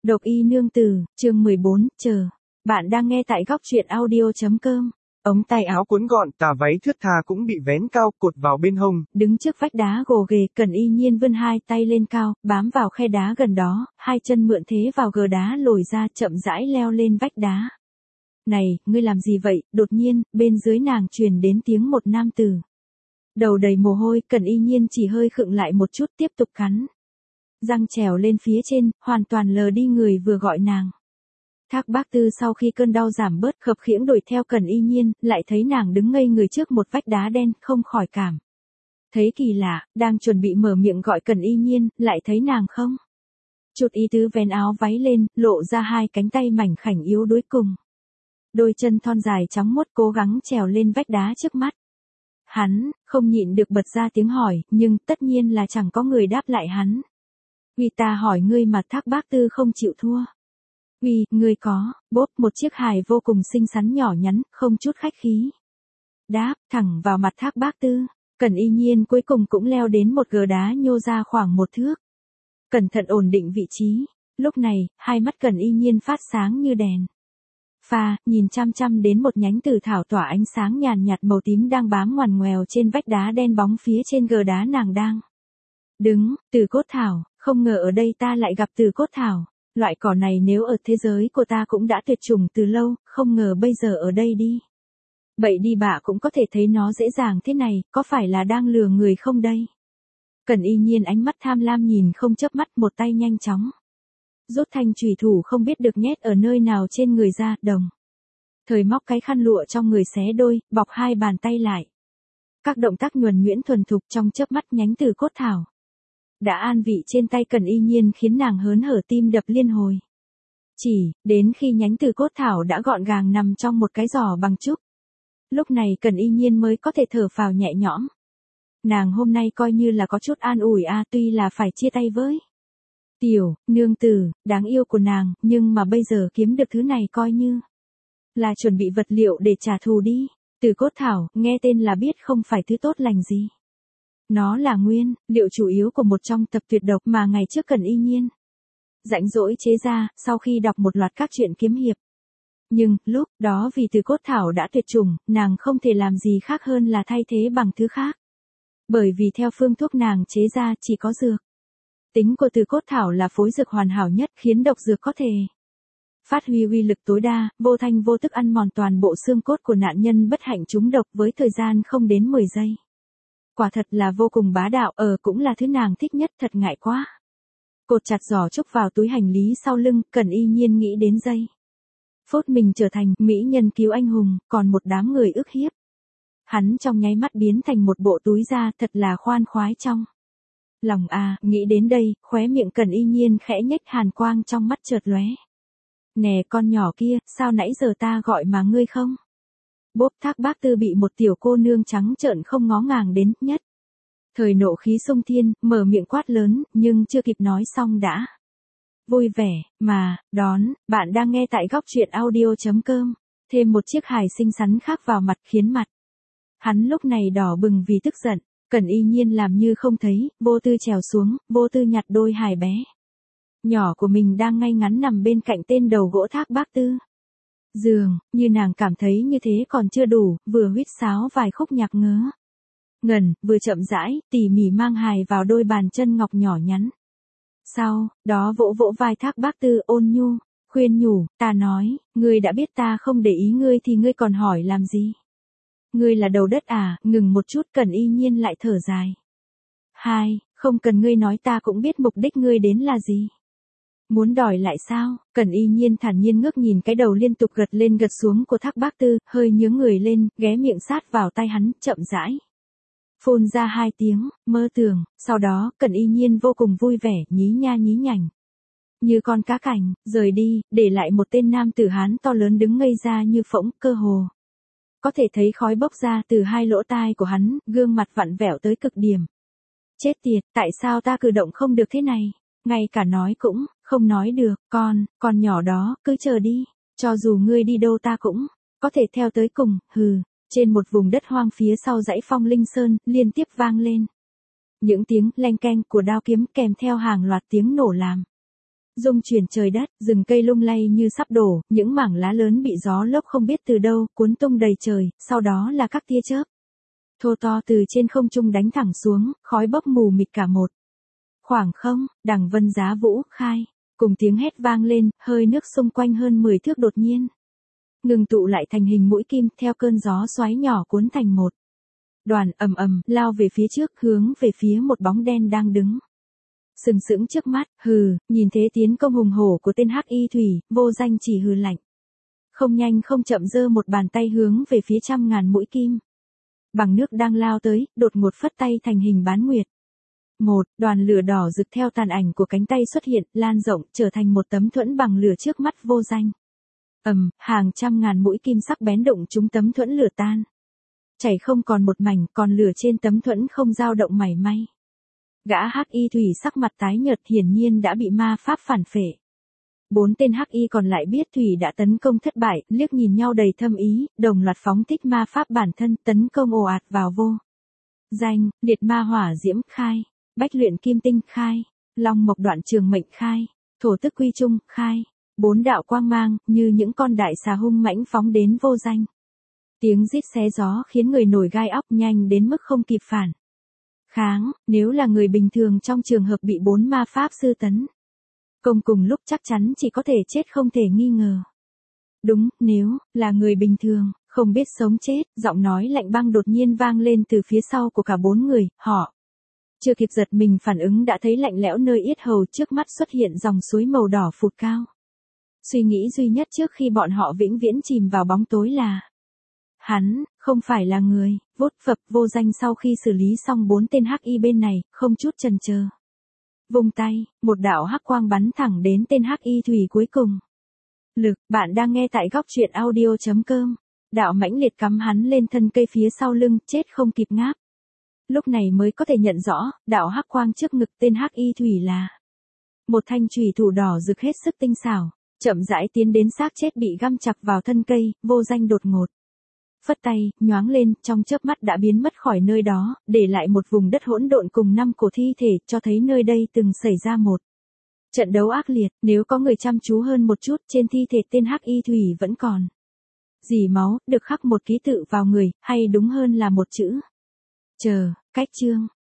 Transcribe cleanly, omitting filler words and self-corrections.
Độc y nương tử, chương 14, chờ. Bạn đang nghe tại góc truyện audio.com. Ống tay áo cuốn gọn, tà váy thướt tha cũng bị vén cao, cột vào bên hông. Đứng trước vách đá gồ ghề, Cẩn Y Nhiên vươn hai tay lên cao, bám vào khe đá gần đó, hai chân mượn thế vào gờ đá lồi ra, chậm rãi leo lên vách đá. Này, ngươi làm gì vậy? Đột nhiên, bên dưới nàng truyền đến tiếng một nam tử. Đầu đầy mồ hôi, Cẩn Y Nhiên chỉ hơi khựng lại một chút, tiếp tục cắn răng trèo lên phía trên, hoàn toàn lờ đi người vừa gọi nàng. Thác Bác Tư sau khi cơn đau giảm bớt, khập khiễng đuổi theo Cẩn Y Nhiên, lại thấy nàng đứng ngây người trước một vách đá đen, không khỏi cảm thấy kỳ lạ, đang chuẩn bị mở miệng gọi Cẩn Y Nhiên, lại thấy nàng không chút ý tứ vén áo váy lên, lộ ra hai cánh tay mảnh khảnh yếu đuối cùng đôi chân thon dài trắng muốt cố gắng trèo lên vách đá trước mắt. Hắn không nhịn được bật ra tiếng hỏi, nhưng tất nhiên là chẳng có người đáp lại hắn. Vì ta hỏi ngươi mà Thác Bác Tư không chịu thua. Vì, ngươi có, bốp một chiếc hài vô cùng xinh xắn nhỏ nhắn, không chút khách khí. Đáp, thẳng vào mặt Thác Bác Tư. Cẩn Y Nhiên cuối cùng cũng leo đến một gờ đá nhô ra khoảng 1 thước. Cẩn thận ổn định vị trí. Lúc này, hai mắt Cẩn Y Nhiên phát sáng như đèn pha, nhìn chăm chăm đến một nhánh tử thảo tỏa ánh sáng nhàn nhạt màu tím đang bám ngoằn ngoèo trên vách đá đen bóng phía trên gờ đá nàng đang đứng. Từ cốt thảo, không ngờ ở đây ta lại gặp từ cốt thảo. Loại cỏ này nếu ở thế giới của ta cũng đã tuyệt chủng từ lâu, không ngờ bây giờ ở đây đi. Bậy đi bạ cũng có thể thấy nó dễ dàng thế này, có phải là đang lừa người không đây? Cẩn Y Nhiên ánh mắt tham lam nhìn không chớp mắt, một tay nhanh chóng rút thanh chùy thủ không biết được nhét ở nơi nào trên người ra, đồng thời móc cái khăn lụa trong người xé đôi, bọc hai bàn tay lại. Các động tác nhuần nhuyễn thuần thục, trong chớp mắt nhánh từ cốt thảo đã an vị trên tay Cẩn Y Nhiên khiến nàng hớn hở tim đập liên hồi. Chỉ đến khi nhánh từ cốt thảo đã gọn gàng nằm trong một cái giỏ bằng trúc, lúc này Cẩn Y Nhiên mới có thể thở phào nhẹ nhõm. Nàng hôm nay coi như là có chút an ủi tuy là phải chia tay với tiểu nương tử đáng yêu của nàng, nhưng mà bây giờ kiếm được thứ này coi như là chuẩn bị vật liệu để trả thù đi. Từ cốt thảo, nghe tên là biết không phải thứ tốt lành gì. Nó là nguyên liệu chủ yếu của một trong tập tuyệt độc mà ngày trước Cẩn Y Nhiên rãnh rỗi chế ra, sau khi đọc một loạt các truyện kiếm hiệp. Nhưng, lúc đó vì từ cốt thảo đã tuyệt chủng, nàng không thể làm gì khác hơn là thay thế bằng thứ khác. Bởi vì theo phương thuốc nàng chế ra chỉ có dược. Tính của từ cốt thảo là phối dược hoàn hảo nhất, khiến độc dược có thể phát huy uy lực tối đa, vô thanh vô tức ăn mòn toàn bộ xương cốt của nạn nhân bất hạnh trúng độc với thời gian không đến 10 giây. Quả thật là vô cùng bá đạo, cũng là thứ nàng thích nhất, thật ngại quá. Cột chặt giỏ trúc vào túi hành lý sau lưng, Cẩn Y Nhiên nghĩ đến giây phút mình trở thành mỹ nhân cứu anh hùng, còn một đám người ức hiếp hắn trong nháy mắt biến thành một bộ túi da, thật là khoan khoái trong lòng. Nghĩ đến đây, khóe miệng Cẩn Y Nhiên khẽ nhếch, hàn quang trong mắt chợt lóe. Nè con nhỏ kia, sao nãy giờ ta gọi mà ngươi không? Bốp, Thác Bác Tư bị một tiểu cô nương trắng trợn không ngó ngàng đến, nhất thời nộ khí xông thiên, mở miệng quát lớn, nhưng chưa kịp nói xong đã vui vẻ mà đón. Bạn đang nghe tại góc truyện audio.com. Thêm một chiếc hài xinh xắn khác vào mặt khiến mặt hắn lúc này đỏ bừng vì tức giận. Cẩn Y Nhiên làm như không thấy, vô tư trèo xuống, vô tư nhặt đôi hài bé nhỏ của mình đang ngay ngắn nằm bên cạnh tên đầu gỗ Thác Bác Tư. Dường như nàng cảm thấy như thế còn chưa đủ, vừa huýt sáo vài khúc nhạc ngớ ngẩn, vừa chậm rãi, tỉ mỉ mang hài vào đôi bàn chân ngọc nhỏ nhắn. Sau đó vỗ vỗ vai Thác Bác Tư ôn nhu, khuyên nhủ, ta nói, ngươi đã biết ta không để ý ngươi thì ngươi còn hỏi làm gì? Ngươi là đầu đất ngừng một chút, Cẩn Y Nhiên lại thở dài. Không cần ngươi nói, ta cũng biết mục đích ngươi đến là gì. Muốn đòi lại sao? Cẩn Y Nhiên thản nhiên ngước nhìn cái đầu liên tục gật lên gật xuống của Thác Bác Tư, hơi nhướng người lên, ghé miệng sát vào tai hắn, chậm rãi phun ra 2 tiếng, mơ tưởng. Sau đó, Cẩn Y Nhiên vô cùng vui vẻ, nhí nha nhí nhảnh như con cá cảnh, rời đi, để lại một tên nam tử Hán to lớn đứng ngây ra như phỗng, cơ hồ có thể thấy khói bốc ra từ hai lỗ tai của hắn, gương mặt vặn vẹo tới cực điểm. Chết tiệt, tại sao ta cử động không được thế này? Ngay cả nói cũng không nói được. Con nhỏ đó, cứ chờ đi. Cho dù ngươi đi đâu ta cũng có thể theo tới cùng. Hừ. Trên một vùng đất hoang phía sau dãy Phong Linh Sơn, liên tiếp vang lên những tiếng leng keng của đao kiếm, kèm theo hàng loạt tiếng nổ làm rung chuyển trời đất, rừng cây lung lay như sắp đổ, những mảng lá lớn bị gió lốc không biết từ đâu cuốn tung đầy trời, sau đó là các tia chớp thô to từ trên không trung đánh thẳng xuống, khói bốc mù mịt cả một khoảng không. Đằng vân giá vũ khai, cùng tiếng hét vang lên, hơi nước xung quanh hơn 10 thước đột nhiên ngừng tụ lại thành hình mũi kim, theo cơn gió xoáy nhỏ cuốn thành một đoàn ầm ầm lao về phía trước, hướng về phía một bóng đen đang đứng sừng sững trước mắt. Hừ, nhìn thế tiến công hùng hổ của tên hắc y thủy, Vô Danh chỉ hừ lạnh. Không nhanh không chậm giơ một bàn tay hướng về phía trăm ngàn mũi kim bằng nước đang lao tới, đột ngột phất tay thành hình bán nguyệt. Một đoàn lửa đỏ rực theo tàn ảnh của cánh tay xuất hiện, lan rộng, trở thành một tấm thuẫn bằng lửa trước mắt Vô Danh. Hàng trăm ngàn mũi kim sắc bén đụng trúng tấm thuẫn lửa tan chảy không còn một mảnh, còn lửa trên tấm thuẫn không dao động mảy may. Gã hắc y thủy sắc mặt tái nhợt, hiển nhiên đã bị ma pháp phản phệ. 4 tên hắc y còn lại biết thủy đã tấn công thất bại, liếc nhìn nhau đầy thâm ý, đồng loạt phóng thích ma pháp bản thân, tấn công ồ ạt vào Vô Danh. Liệt ma hỏa diễm khai, bách luyện kim tinh khai, long mộc đoạn trường mệnh khai, thổ tức quy trung khai. 4 đạo quang mang như những con đại xà hung mãnh phóng đến Vô Danh. Tiếng rít xé gió khiến người nổi gai óc, nhanh đến mức không kịp phản kháng. Nếu là người bình thường trong trường hợp bị 4 ma pháp sư tấn công cùng lúc, chắc chắn chỉ có thể chết không thể nghi ngờ. Đúng, nếu là người bình thường, không biết sống chết. Giọng nói lạnh băng đột nhiên vang lên từ phía sau của cả 4 người, họ chưa kịp giật mình phản ứng đã thấy lạnh lẽo nơi yết hầu, trước mắt xuất hiện dòng suối màu đỏ phụt cao. Suy nghĩ duy nhất trước khi bọn họ vĩnh viễn chìm vào bóng tối là hắn không phải là người. Vốt phập. Vô Danh sau khi xử lý xong 4 tên hắc y bên này, không chút chần chờ, vung tay, một đạo hắc quang bắn thẳng đến tên hắc y thủy cuối cùng. Lực, bạn đang nghe tại góc truyện audio.com. Đạo mãnh liệt cắm hắn lên thân cây phía sau lưng, chết không kịp ngáp. Lúc này mới có thể nhận rõ, đạo hắc quang trước ngực tên hắc y thủy là một thanh chùy thủ đỏ rực hết sức tinh xảo, chậm rãi tiến đến xác chết bị găm chặt vào thân cây. Vô Danh đột ngột phất tay, nhoáng lên, trong chớp mắt đã biến mất khỏi nơi đó, để lại một vùng đất hỗn độn cùng 5 cổ thi thể, cho thấy nơi đây từng xảy ra một trận đấu ác liệt. Nếu có người chăm chú hơn một chút, trên thi thể tên hắc y thủy vẫn còn dì máu, được khắc một ký tự vào người, hay đúng hơn là một chữ chờ. Cách chương